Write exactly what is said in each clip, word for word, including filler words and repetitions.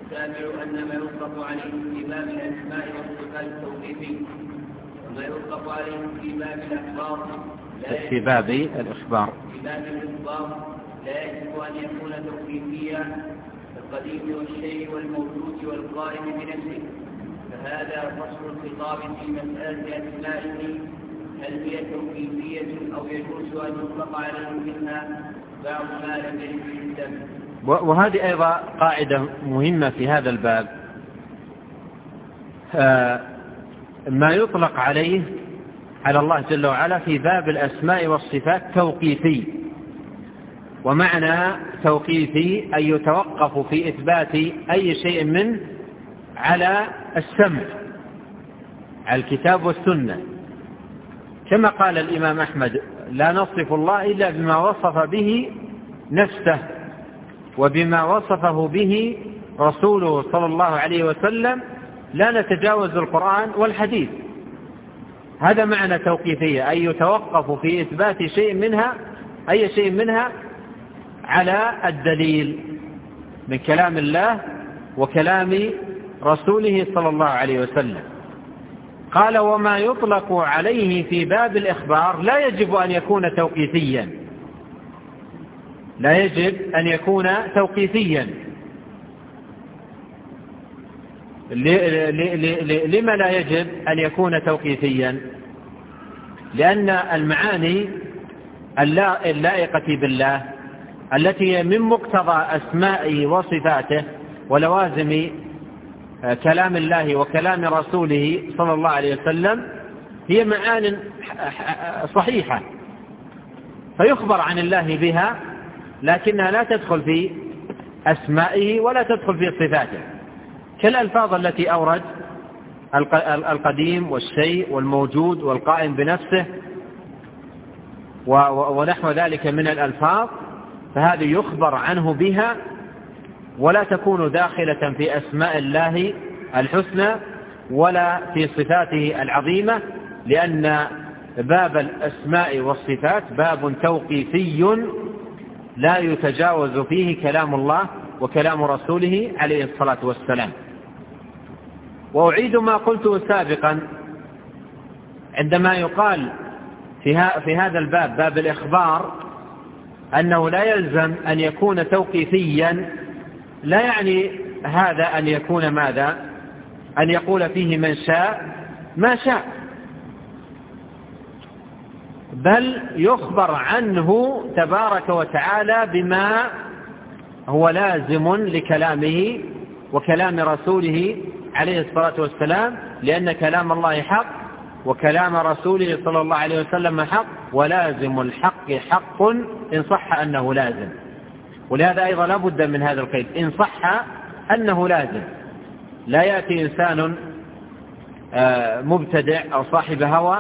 السابع أن ما يطلق عليه في باب الأسماء والصفات التوقيفي، وما يطلق عليه في باب الأخبار في باب الإخبار في باب الإخبار لا يجب أن يكون توقيفيا كالقديم والشيء والموجود والقائم بنفسه. فهذا فصل الخطاب في مسألة أسمائه، هل هي توقيفية أو يجوز أن يطلق عليه منها بعض ما لم يرد به الدم. وهذه أيضا قاعدة مهمة في هذا الباب. ما يطلق عليه على الله جل وعلا في باب الأسماء والصفات توقيفي، ومعنى توقيفي أن يتوقف في إثبات أي شيء منه على السمع، على الكتاب والسنة، كما قال الإمام أحمد: لا نصف الله إلا بما وصف به نفسه وبما وصفه به رسوله صلى الله عليه وسلم، لا نتجاوز القرآن والحديث. هذا معنى توقيفية، أي يتوقف في إثبات شيء منها أي شيء منها على الدليل من كلام الله وكلام رسوله صلى الله عليه وسلم. قال: وما يطلق عليه في باب الإخبار لا يجب أن يكون توقيفيا لا يجب أن يكون توقيفيا لما لا يجب أن يكون توقيفيا؟ لأن المعاني اللائقة بالله التي من مقتضى أسمائه وصفاته ولوازم كلام الله وكلام رسوله صلى الله عليه وسلم هي معان صحيحة، فيخبر عن الله بها، لكنها لا تدخل في أسمائه ولا تدخل في صفاته، كالألفاظ التي أورد: القديم والشيء والموجود والقائم بنفسه ونحو ذلك من الألفاظ، فهذه يخبر عنه بها ولا تكون داخلة في أسماء الله الحسنى ولا في صفاته العظيمة، لأن باب الأسماء والصفات باب توقيفي لا يتجاوز فيه كلام الله وكلام رسوله عليه الصلاة والسلام. وأعيد ما قلته سابقا: عندما يقال في هذا الباب باب الإخبار أنه لا يلزم أن يكون توقيفيا، لا يعني هذا أن يكون ماذا؟ أن يقول فيه من شاء ما شاء، بل يخبر عنه تبارك وتعالى بما هو لازم لكلامه وكلام رسوله عليه الصلاة والسلام، لأن كلام الله حق وكلام رسوله صلى الله عليه وسلم حق، ولازم الحق حق إن صح أنه لازم. ولهذا أيضا لا بد من هذا القيد: إن صح أنه لازم. لا يأتي إنسان مبتدع أو صاحب هوى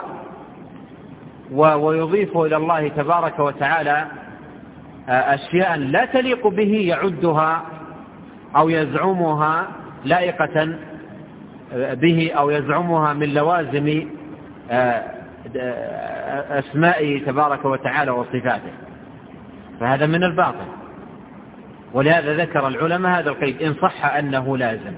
ويضيف إلى الله تبارك وتعالى أشياء لا تليق به يعدها أو يزعمها لائقة به أو يزعمها من لوازم أسمائه تبارك وتعالى وصفاته، فهذا من الباطل. ولهذا ذكر العلماء هذا القيد: إن صح أنه لازم.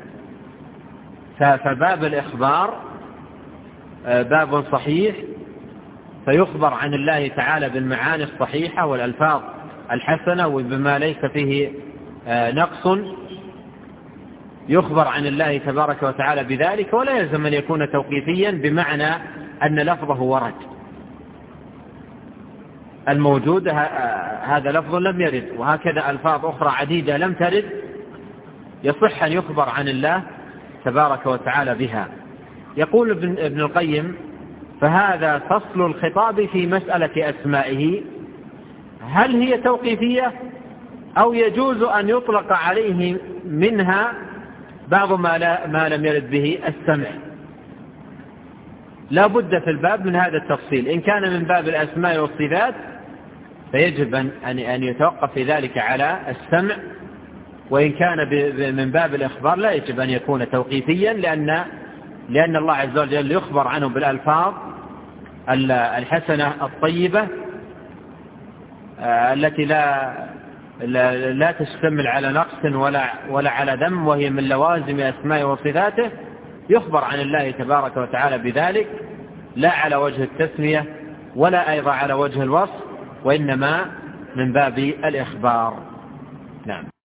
فباب الإخبار باب صحيح، فيخبر عن الله تعالى بالمعاني الصحيحة والألفاظ الحسنة وبما ليس فيه نقص، يخبر عن الله تبارك وتعالى بذلك، ولا يلزم أن يكون توقيفيا بمعنى أن لفظه ورد. الموجود هذا لفظ لم يرد، وهكذا ألفاظ أخرى عديدة لم ترد، يصح أن يخبر عن الله تبارك وتعالى بها. يقول ابن القيم: فهذا فصل الخطاب في مسألة أسمائه، هل هي توقيفية أو يجوز أن يطلق عليه منها بعض ما, لا ما لم يرد به السمع. لا بد في الباب من هذا التفصيل. إن كان من باب الأسماء والصفات فيجب أن يتوقف في ذلك على السمع، وإن كان من باب الإخبار لا يجب أن يكون توقيفيا، لأن لأن الله عز وجل يخبر عنه بالألفاظ الحسنة الطيبة التي لا لا تشتمل على نقص ولا, ولا على ذم، وهي من لوازم أسماء وصفاته، يخبر عن الله تبارك وتعالى بذلك، لا على وجه التسمية ولا أيضا على وجه الوصف، وإنما من باب الإخبار. نعم.